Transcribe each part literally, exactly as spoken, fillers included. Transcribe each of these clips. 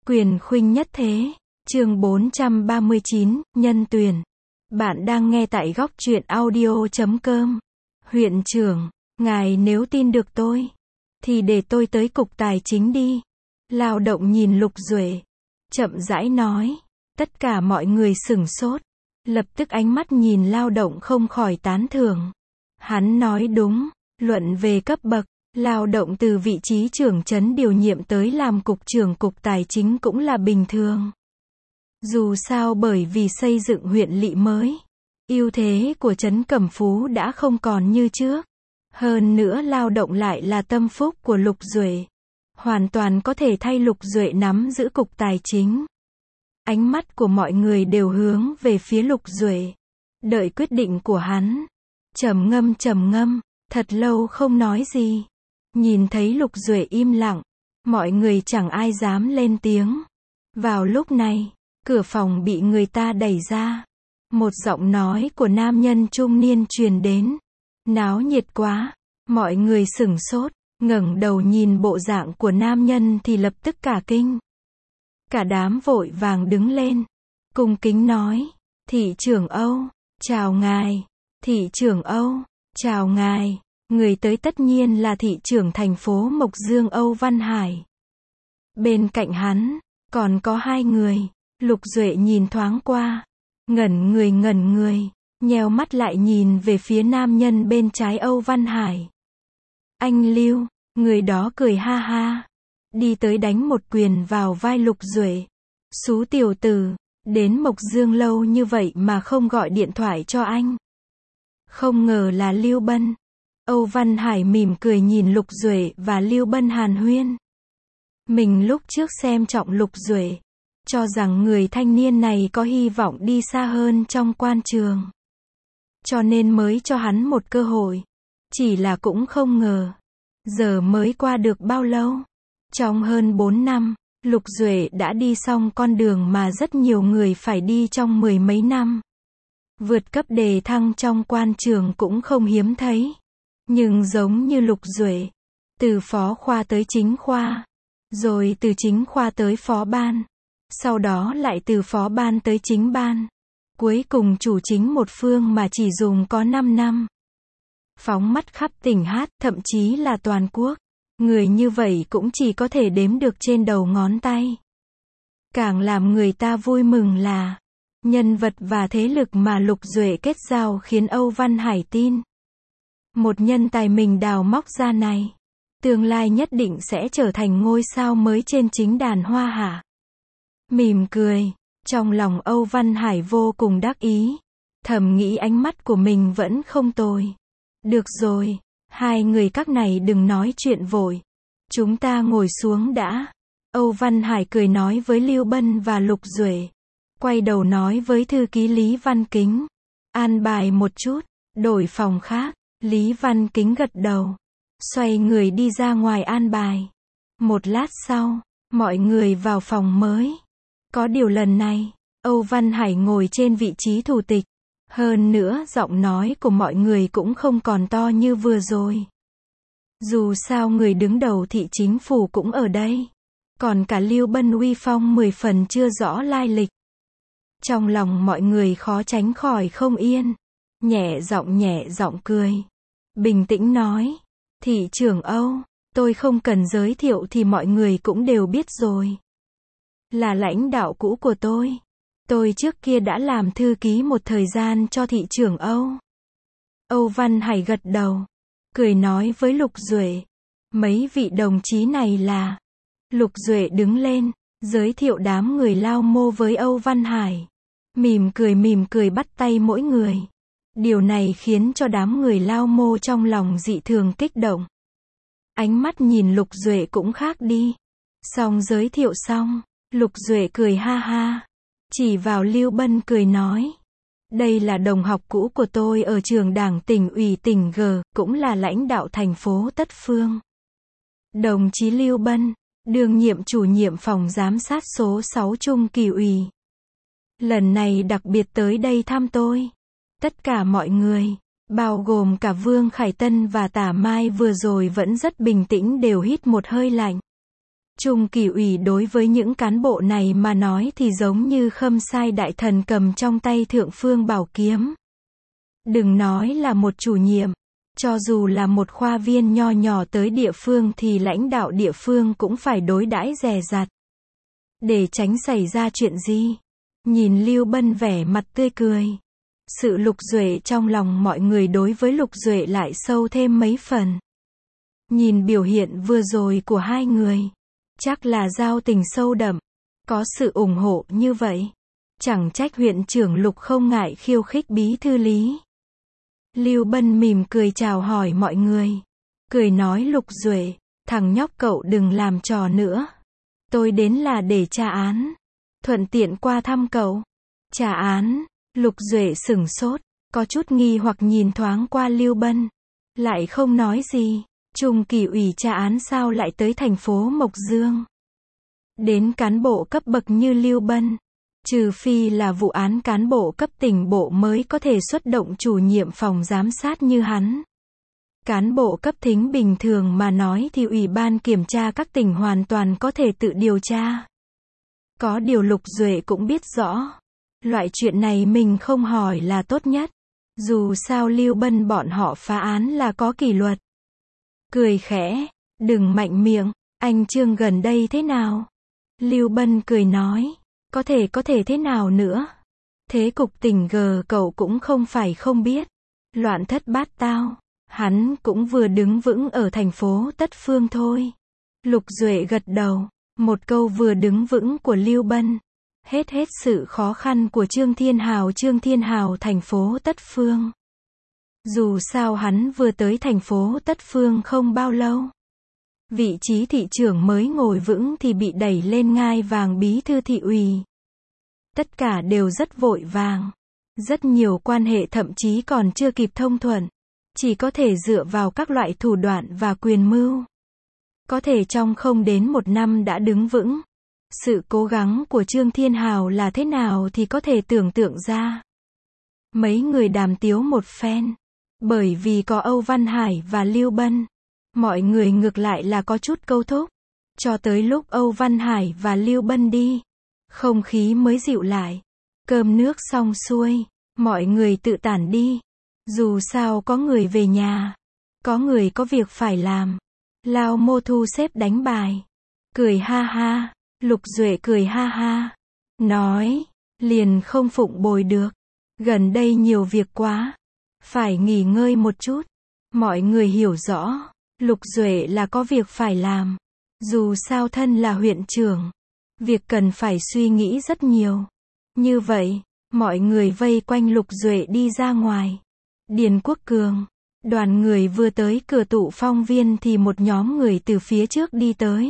Quyền khuynh nhất thế. Chương bốn trăm ba mươi chín, nhân tuyển. Bạn đang nghe tại góc truyện audio chấm com. Huyện trưởng, ngài nếu tin được tôi, thì để tôi tới cục tài chính đi. Lao động nhìn Lục Duệ, chậm rãi nói. Tất cả mọi người sửng sốt, lập tức ánh mắt nhìn Lao động không khỏi tán thưởng. Hắn nói đúng, luận về cấp bậc, Lao động từ vị trí trưởng trấn điều nhiệm tới làm cục trưởng cục tài chính cũng là bình thường. Dù sao bởi vì xây dựng huyện lỵ mới, ưu thế của trấn Cẩm Phú đã không còn như trước. Hơn nữa Lao động lại là tâm phúc của Lục Duệ, hoàn toàn có thể thay Lục Duệ nắm giữ cục tài chính. Ánh mắt của mọi người đều hướng về phía Lục Duệ, đợi quyết định của hắn. Trầm ngâm trầm ngâm, thật lâu không nói gì. Nhìn thấy Lục Duệ im lặng, mọi người chẳng ai dám lên tiếng. Vào lúc này, cửa phòng bị người ta đẩy ra. Một giọng nói của nam nhân trung niên truyền đến. Náo nhiệt quá, mọi người sửng sốt, ngẩng đầu nhìn bộ dạng của nam nhân thì lập tức cả kinh. Cả đám vội vàng đứng lên, cung kính nói, thị trưởng Âu, chào ngài, thị trưởng Âu, chào ngài. Người tới tất nhiên là thị trưởng thành phố Mộc Dương Âu Văn Hải. Bên cạnh hắn, còn có hai người. Lục Duệ nhìn thoáng qua, ngẩn người ngẩn người, nheo mắt lại nhìn về phía nam nhân bên trái Âu Văn Hải. Anh Lưu, người đó cười ha ha, đi tới đánh một quyền vào vai Lục Duệ. Xú tiểu tử, đến Mộc Dương lâu như vậy mà không gọi điện thoại cho anh. Không ngờ là Lưu Bân. Âu Văn Hải mỉm cười nhìn Lục Duệ và Lưu Bân hàn huyên. Mình lúc trước xem trọng Lục Duệ, cho rằng người thanh niên này có hy vọng đi xa hơn trong quan trường, cho nên mới cho hắn một cơ hội. Chỉ là cũng không ngờ, giờ mới qua được bao lâu, trong hơn bốn năm, Lục Duệ đã đi xong con đường mà rất nhiều người phải đi trong mười mấy năm. Vượt cấp đề thăng trong quan trường cũng không hiếm thấy. Nhưng giống như Lục Duệ, từ phó khoa tới chính khoa, rồi từ chính khoa tới phó ban, sau đó lại từ phó ban tới chính ban, cuối cùng chủ chính một phương mà chỉ dùng có năm năm. Phóng mắt khắp tỉnh Hát, thậm chí là toàn quốc, người như vậy cũng chỉ có thể đếm được trên đầu ngón tay. Càng làm người ta vui mừng là, nhân vật và thế lực mà Lục Duệ kết giao khiến Âu Văn Hải tin. Một nhân tài mình đào móc ra này, tương lai nhất định sẽ trở thành ngôi sao mới trên chính đàn hoa hạ. Mỉm cười, trong lòng Âu Văn Hải vô cùng đắc ý, thầm nghĩ ánh mắt của mình vẫn không tồi. Được rồi, hai người các này đừng nói chuyện vội, chúng ta ngồi xuống đã. Âu Văn Hải cười nói với Lưu Bân và Lục Duệ, quay đầu nói với thư ký Lý Văn Kính, an bài một chút, đổi phòng khác. Lý Văn Kính gật đầu, xoay người đi ra ngoài an bài. Một lát sau, mọi người vào phòng mới. Có điều lần này, Âu Văn Hải ngồi trên vị trí thủ tịch. Hơn nữa giọng nói của mọi người cũng không còn to như vừa rồi. Dù sao người đứng đầu thị chính phủ cũng ở đây. Còn cả Lưu Bân uy phong mười phần chưa rõ lai lịch. Trong lòng mọi người khó tránh khỏi không yên. Nhẹ giọng nhẹ giọng cười, bình tĩnh nói, thị trưởng Âu, tôi không cần giới thiệu thì mọi người cũng đều biết rồi. Là lãnh đạo cũ của tôi. Tôi trước kia đã làm thư ký một thời gian cho thị trưởng Âu. Âu Văn Hải gật đầu, cười nói với Lục Duệ, mấy vị đồng chí này là. Lục Duệ đứng lên, giới thiệu đám người Lao Mô với Âu Văn Hải. Mỉm cười mỉm cười bắt tay mỗi người. Điều này khiến cho đám người Lao Mô trong lòng dị thường kích động. Ánh mắt nhìn Lục Duệ cũng khác đi. Xong giới thiệu xong, Lục Duệ cười ha ha, chỉ vào Lưu Bân cười nói, đây là đồng học cũ của tôi ở trường đảng tỉnh ủy tỉnh G, cũng là lãnh đạo thành phố Tất Phương. Đồng chí Lưu Bân, đương nhiệm chủ nhiệm phòng giám sát số sáu Trung Kỳ ủy. Lần này đặc biệt tới đây thăm tôi. Tất cả mọi người, bao gồm cả Vương Khải Tân và Tả Mai vừa rồi vẫn rất bình tĩnh đều hít một hơi lạnh. Trung Kỳ ủy đối với những cán bộ này mà nói thì giống như Khâm Sai đại thần cầm trong tay thượng phương bảo kiếm. Đừng nói là một chủ nhiệm, cho dù là một khoa viên nho nhỏ tới địa phương thì lãnh đạo địa phương cũng phải đối đãi dè dặt. Để tránh xảy ra chuyện gì? Nhìn Lưu Bân vẻ mặt tươi cười. Sự Lục Duệ trong lòng mọi người đối với Lục Duệ lại sâu thêm mấy phần. Nhìn biểu hiện vừa rồi của hai người, chắc là giao tình sâu đậm. Có sự ủng hộ như vậy, chẳng trách huyện trưởng Lục không ngại khiêu khích bí thư Lý. Lưu Bân mỉm cười chào hỏi mọi người. Cười nói Lục Duệ, thằng nhóc cậu đừng làm trò nữa. Tôi đến là để tra án. Thuận tiện qua thăm cậu. Trả án, Lục Duệ sửng sốt, có chút nghi hoặc nhìn thoáng qua Lưu Bân. Lại không nói gì, Trung Kỳ ủy trả án sao lại tới thành phố Mộc Dương. Đến cán bộ cấp bậc như Lưu Bân, trừ phi là vụ án cán bộ cấp tỉnh bộ mới có thể xuất động chủ nhiệm phòng giám sát như hắn. Cán bộ cấp thính bình thường mà nói thì Ủy ban kiểm tra các tỉnh hoàn toàn có thể tự điều tra. Có điều Lục Duệ cũng biết rõ, loại chuyện này mình không hỏi là tốt nhất. Dù sao Lưu Bân bọn họ phá án là có kỷ luật. Cười khẽ, đừng mạnh miệng, anh Trương gần đây thế nào? Lưu Bân cười nói, có thể có thể thế nào nữa? Thế cục tỉnh G cậu cũng không phải không biết. Loạn thất bát tao, hắn cũng vừa đứng vững ở thành phố Tất Phương thôi. Lục Duệ gật đầu, một câu vừa đứng vững của Lưu Bân. Hết hết sự khó khăn của Trương Thiên Hào Trương Thiên Hào thành phố Tất Phương. Dù sao hắn vừa tới thành phố Tất Phương không bao lâu. Vị trí thị trưởng mới ngồi vững thì bị đẩy lên ngai vàng bí thư thị ủy. Tất cả đều rất vội vàng. Rất nhiều quan hệ thậm chí còn chưa kịp thông thuận. Chỉ có thể dựa vào các loại thủ đoạn và quyền mưu. Có thể trong không đến một năm đã đứng vững. Sự cố gắng của Trương Thiên Hào là thế nào thì có thể tưởng tượng ra. Mấy người đàm tiếu một phen. Bởi vì có Âu Văn Hải và Lưu Bân, mọi người ngược lại là có chút câu thúc. Cho tới lúc Âu Văn Hải và Lưu Bân đi, không khí mới dịu lại. Cơm nước xong xuôi, mọi người tự tản đi. Dù sao có người về nhà, có người có việc phải làm. Lao Mô thu xếp đánh bài. Cười ha ha, Lục Duệ cười ha ha. Nói, liền không phụng bồi được. Gần đây nhiều việc quá. Phải nghỉ ngơi một chút. Mọi người hiểu rõ, Lục Duệ là có việc phải làm. Dù sao thân là huyện trưởng, việc cần phải suy nghĩ rất nhiều. Như vậy, mọi người vây quanh Lục Duệ đi ra ngoài. Điền Quốc Cường, đoàn người vừa tới cửa tụ phong viên thì một nhóm người từ phía trước đi tới.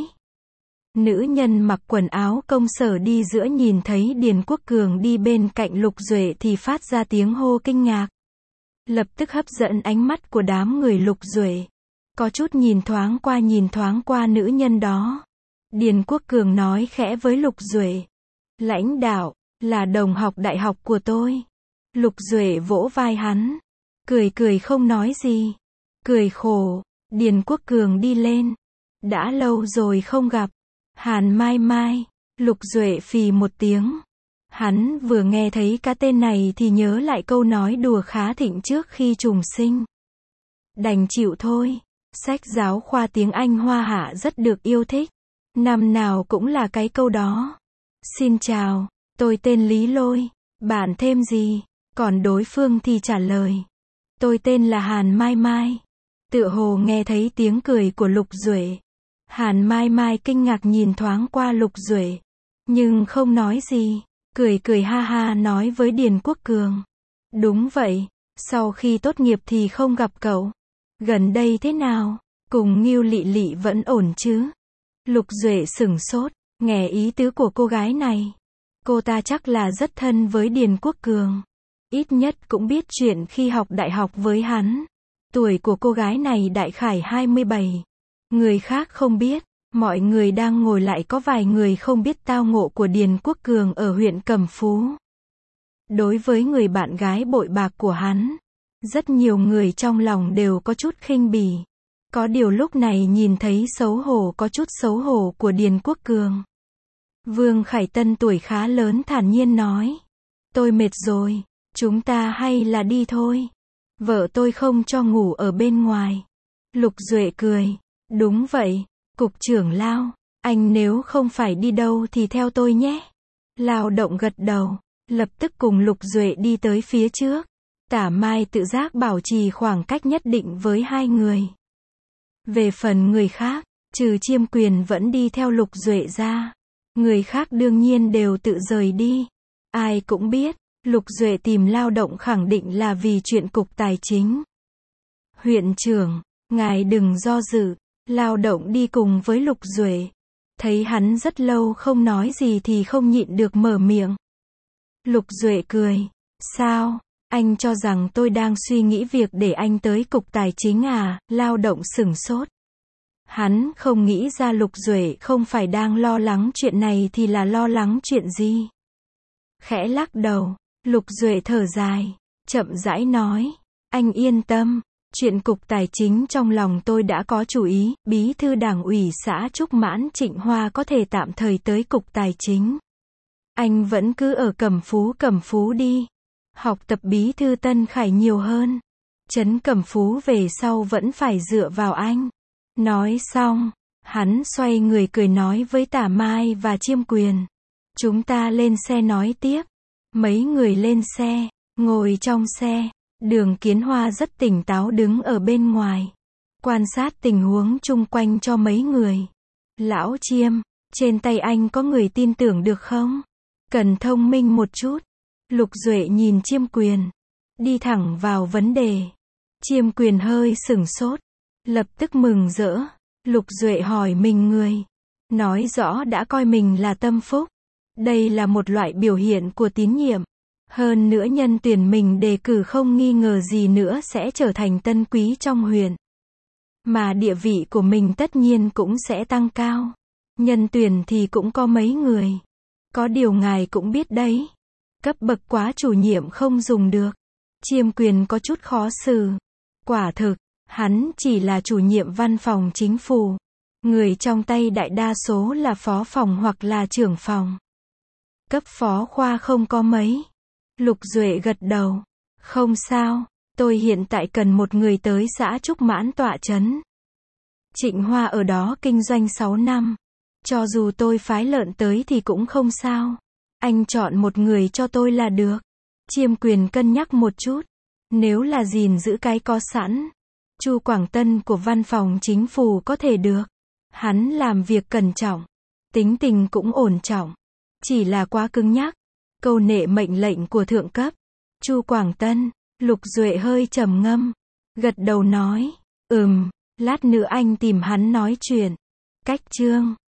Nữ nhân mặc quần áo công sở đi giữa nhìn thấy Điền Quốc Cường đi bên cạnh Lục Duệ thì phát ra tiếng hô kinh ngạc. Lập tức hấp dẫn ánh mắt của đám người Lục Duệ. Có chút nhìn thoáng qua nhìn thoáng qua nữ nhân đó. Điền Quốc Cường nói khẽ với Lục Duệ. Lãnh đạo, là đồng học đại học của tôi. Lục Duệ vỗ vai hắn. Cười cười không nói gì. Cười khổ, Điền Quốc Cường đi lên. Đã lâu rồi không gặp. Hàn Mai Mai, Lục Duệ phì một tiếng. Hắn vừa nghe thấy cái tên này thì nhớ lại câu nói đùa khá thịnh trước khi trùng sinh. Đành chịu thôi. Sách giáo khoa tiếng Anh Hoa Hạ rất được yêu thích. Năm nào cũng là cái câu đó. Xin chào, tôi tên Lý Lôi. Bạn thêm gì? Còn đối phương thì trả lời. Tôi tên là Hàn Mai Mai. Tựa hồ nghe thấy tiếng cười của Lục Duệ. Hàn Mai Mai kinh ngạc nhìn thoáng qua Lục Duệ. Nhưng không nói gì. Cười cười ha ha nói với Điền Quốc Cường. Đúng vậy, sau khi tốt nghiệp thì không gặp cậu. Gần đây thế nào? Cùng Ngưu Lị Lị vẫn ổn chứ? Lục Duệ sửng sốt, nghe ý tứ của cô gái này. Cô ta chắc là rất thân với Điền Quốc Cường. Ít nhất cũng biết chuyện khi học đại học với hắn. Tuổi của cô gái này đại khái hai mươi bảy. Người khác không biết. Mọi người đang ngồi lại có vài người không biết tao ngộ của Điền Quốc Cường ở huyện Cẩm Phú. Đối với người bạn gái bội bạc của hắn, rất nhiều người trong lòng đều có chút khinh bỉ. Có điều lúc này nhìn thấy xấu hổ có chút xấu hổ của Điền Quốc Cường. Vương Khải Tân tuổi khá lớn thản nhiên nói. Tôi mệt rồi, chúng ta hay là đi thôi. Vợ tôi không cho ngủ ở bên ngoài. Lục Duệ cười. Đúng vậy, cục trưởng Lao, anh nếu không phải đi đâu thì theo tôi nhé. Lao Động gật đầu, lập tức cùng Lục Duệ đi tới phía trước. Tả Mai tự giác bảo trì khoảng cách nhất định với hai người. Về phần người khác, trừ Chiêm Quyền vẫn đi theo Lục Duệ ra. Người khác đương nhiên đều tự rời đi. Ai cũng biết, Lục Duệ tìm Lao Động khẳng định là vì chuyện cục tài chính. Huyện trưởng, ngài đừng do dự. Lao Động đi cùng với Lục Duệ. Thấy hắn rất lâu không nói gì thì không nhịn được mở miệng. Lục Duệ cười. Sao? Anh cho rằng tôi đang suy nghĩ việc để anh tới cục tài chính à? Lao Động sửng sốt. Hắn không nghĩ ra Lục Duệ không phải đang lo lắng chuyện này thì là lo lắng chuyện gì. Khẽ lắc đầu, Lục Duệ thở dài, chậm rãi nói. Anh yên tâm, chuyện cục tài chính trong lòng tôi đã có chủ ý, bí thư đảng ủy xã Trúc Mãn Trịnh Hoa có thể tạm thời tới cục tài chính. Anh vẫn cứ ở Cẩm Phú Cẩm Phú đi. Học tập bí thư Tân Khải nhiều hơn. Trấn Cẩm Phú về sau vẫn phải dựa vào anh. Nói xong, hắn xoay người cười nói với Tả Mai và Chiêm Quyền. Chúng ta lên xe nói tiếp. Mấy người lên xe, ngồi trong xe. Đường Kiến Hoa rất tỉnh táo đứng ở bên ngoài. Quan sát tình huống chung quanh cho mấy người. Lão Chiêm, trên tay anh có người tin tưởng được không? Cần thông minh một chút. Lục Duệ nhìn Chiêm Quyền. Đi thẳng vào vấn đề. Chiêm Quyền hơi sửng sốt. Lập tức mừng rỡ. Lục Duệ hỏi mình người. Nói rõ đã coi mình là tâm phúc. Đây là một loại biểu hiện của tín nhiệm. Hơn nữa nhân tuyển mình đề cử không nghi ngờ gì nữa sẽ trở thành tân quý trong huyện. Mà địa vị của mình tất nhiên cũng sẽ tăng cao. Nhân tuyển thì cũng có mấy người. Có điều ngài cũng biết đấy. Cấp bậc quá chủ nhiệm không dùng được. Chiêm Quyền có chút khó xử. Quả thực, hắn chỉ là chủ nhiệm văn phòng chính phủ. Người trong tay đại đa số là phó phòng hoặc là trưởng phòng. Cấp phó khoa không có mấy. Lục Duệ gật đầu. Không sao, tôi hiện tại cần một người tới xã Trúc Mãn tọa chấn. Trịnh Hoa ở đó kinh doanh sáu năm. Cho dù tôi phái lợn tới thì cũng không sao. Anh chọn một người cho tôi là được. Chiêm Quyền cân nhắc một chút. Nếu là gìn giữ cái có sẵn, Chu Quảng Tân của văn phòng chính phủ có thể được. Hắn làm việc cẩn trọng. Tính tình cũng ổn trọng. Chỉ là quá cứng nhắc. Câu nệ mệnh lệnh của thượng cấp. Chu Quảng Tân. Lục Duệ hơi trầm ngâm. Gật đầu nói. Ừm, lát nữa anh tìm hắn nói chuyện. Cách chương.